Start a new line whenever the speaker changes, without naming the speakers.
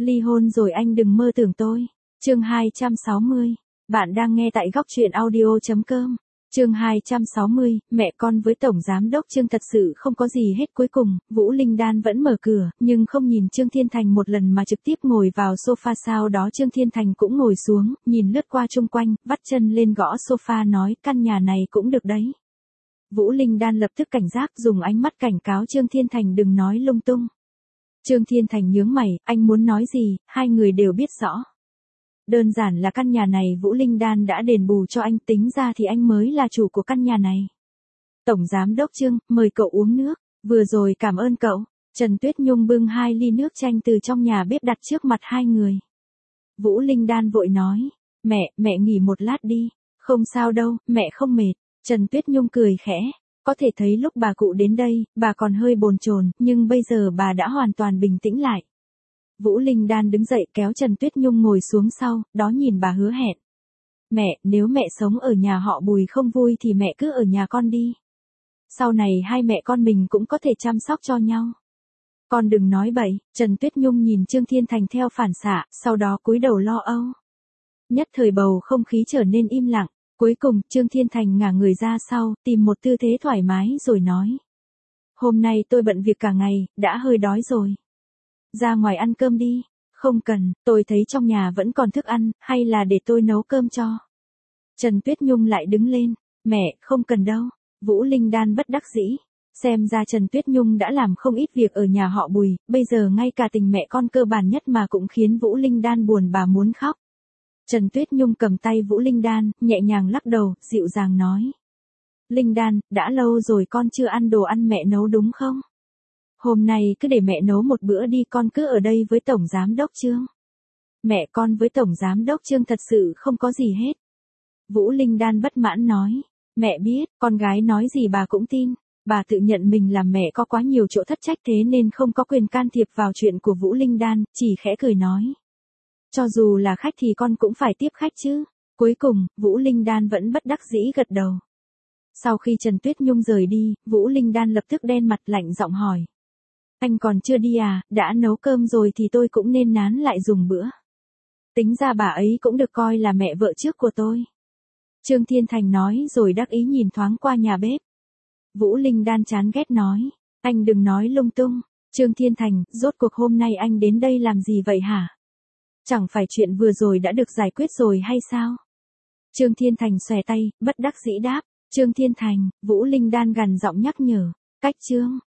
Ly hôn rồi anh đừng mơ tưởng tôi. Chương 260. Bạn đang nghe tại góc truyện audio.com. Chương 260, mẹ con với Tổng Giám đốc Trương thật sự không có gì hết. Cuối cùng, Vũ Linh Đan vẫn mở cửa, nhưng không nhìn Trương Thiên Thành một lần mà trực tiếp ngồi vào sofa. Sau đó Trương Thiên Thành cũng ngồi xuống, nhìn lướt qua chung quanh, vắt chân lên gõ sofa nói căn nhà này cũng được đấy. Vũ Linh Đan lập tức cảnh giác, dùng ánh mắt cảnh cáo Trương Thiên Thành đừng nói lung tung. Trương Thiên Thành nhướng mày, anh muốn nói gì, hai người đều biết rõ. Đơn giản là căn nhà này Vũ Linh Đan đã đền bù cho anh, tính ra thì anh mới là chủ của căn nhà này. Tổng Giám đốc Trương, mời cậu uống nước, vừa rồi cảm ơn cậu. Trần Tuyết Nhung bưng 2 ly nước chanh từ trong nhà bếp đặt trước mặt hai người. Vũ Linh Đan vội nói, mẹ nghỉ một lát đi, không sao đâu, mẹ không mệt. Trần Tuyết Nhung cười khẽ, có thể thấy lúc bà cụ đến đây, bà còn hơi bồn chồn, nhưng bây giờ bà đã hoàn toàn bình tĩnh lại. Vũ Linh Đan đứng dậy kéo Trần Tuyết Nhung ngồi xuống sau, đó nhìn bà hứa hẹn. Mẹ, nếu mẹ sống ở nhà họ Bùi không vui thì mẹ cứ ở nhà con đi. Sau này hai mẹ con mình cũng có thể chăm sóc cho nhau. Con đừng nói bậy. Trần Tuyết Nhung nhìn Trương Thiên Thành theo phản xạ, sau đó cúi đầu lo âu. Nhất thời bầu không khí trở nên im lặng. Cuối cùng, Trương Thiên Thành ngả người ra sau, tìm một tư thế thoải mái rồi nói. Hôm nay tôi bận việc cả ngày, đã hơi đói rồi. Ra ngoài ăn cơm đi. Không cần, tôi thấy trong nhà vẫn còn thức ăn, hay là để tôi nấu cơm cho. Trần Tuyết Nhung lại đứng lên. Mẹ, không cần đâu. Vũ Linh Đan bất đắc dĩ. Xem ra Trần Tuyết Nhung đã làm không ít việc ở nhà họ Bùi, bây giờ ngay cả tình mẹ con cơ bản nhất mà cũng khiến Vũ Linh Đan buồn bà muốn khóc. Trần Tuyết Nhung cầm tay Vũ Linh Đan, nhẹ nhàng lắc đầu, dịu dàng nói. Linh Đan, đã lâu rồi con chưa ăn đồ ăn mẹ nấu đúng không? Hôm nay cứ để mẹ nấu một bữa đi, con cứ ở đây với Tổng Giám đốc Trương. Mẹ con với Tổng Giám đốc Trương thật sự không có gì hết. Vũ Linh Đan bất mãn nói. Mẹ biết, con gái nói gì bà cũng tin. Bà tự nhận mình làm mẹ có quá nhiều chỗ thất trách thế nên không có quyền can thiệp vào chuyện của Vũ Linh Đan, chỉ khẽ cười nói. Cho dù là khách thì con cũng phải tiếp khách chứ. Cuối cùng, Vũ Linh Đan vẫn bất đắc dĩ gật đầu. Sau khi Trần Tuyết Nhung rời đi, Vũ Linh Đan lập tức đen mặt lạnh giọng hỏi. Anh còn chưa đi à, đã nấu cơm rồi thì tôi cũng nên nán lại dùng bữa. Tính ra bà ấy cũng được coi là mẹ vợ trước của tôi. Trương Thiên Thành nói rồi đắc ý nhìn thoáng qua nhà bếp. Vũ Linh Đan chán ghét nói. Anh đừng nói lung tung. Trương Thiên Thành, rốt cuộc hôm nay anh đến đây làm gì vậy hả? Chẳng phải chuyện vừa rồi đã được giải quyết rồi hay sao? Trương Thiên Thành xòe tay, bất đắc dĩ đáp. Trương Thiên Thành, Vũ Linh Đan gằn giọng nhắc nhở. Cách Trương.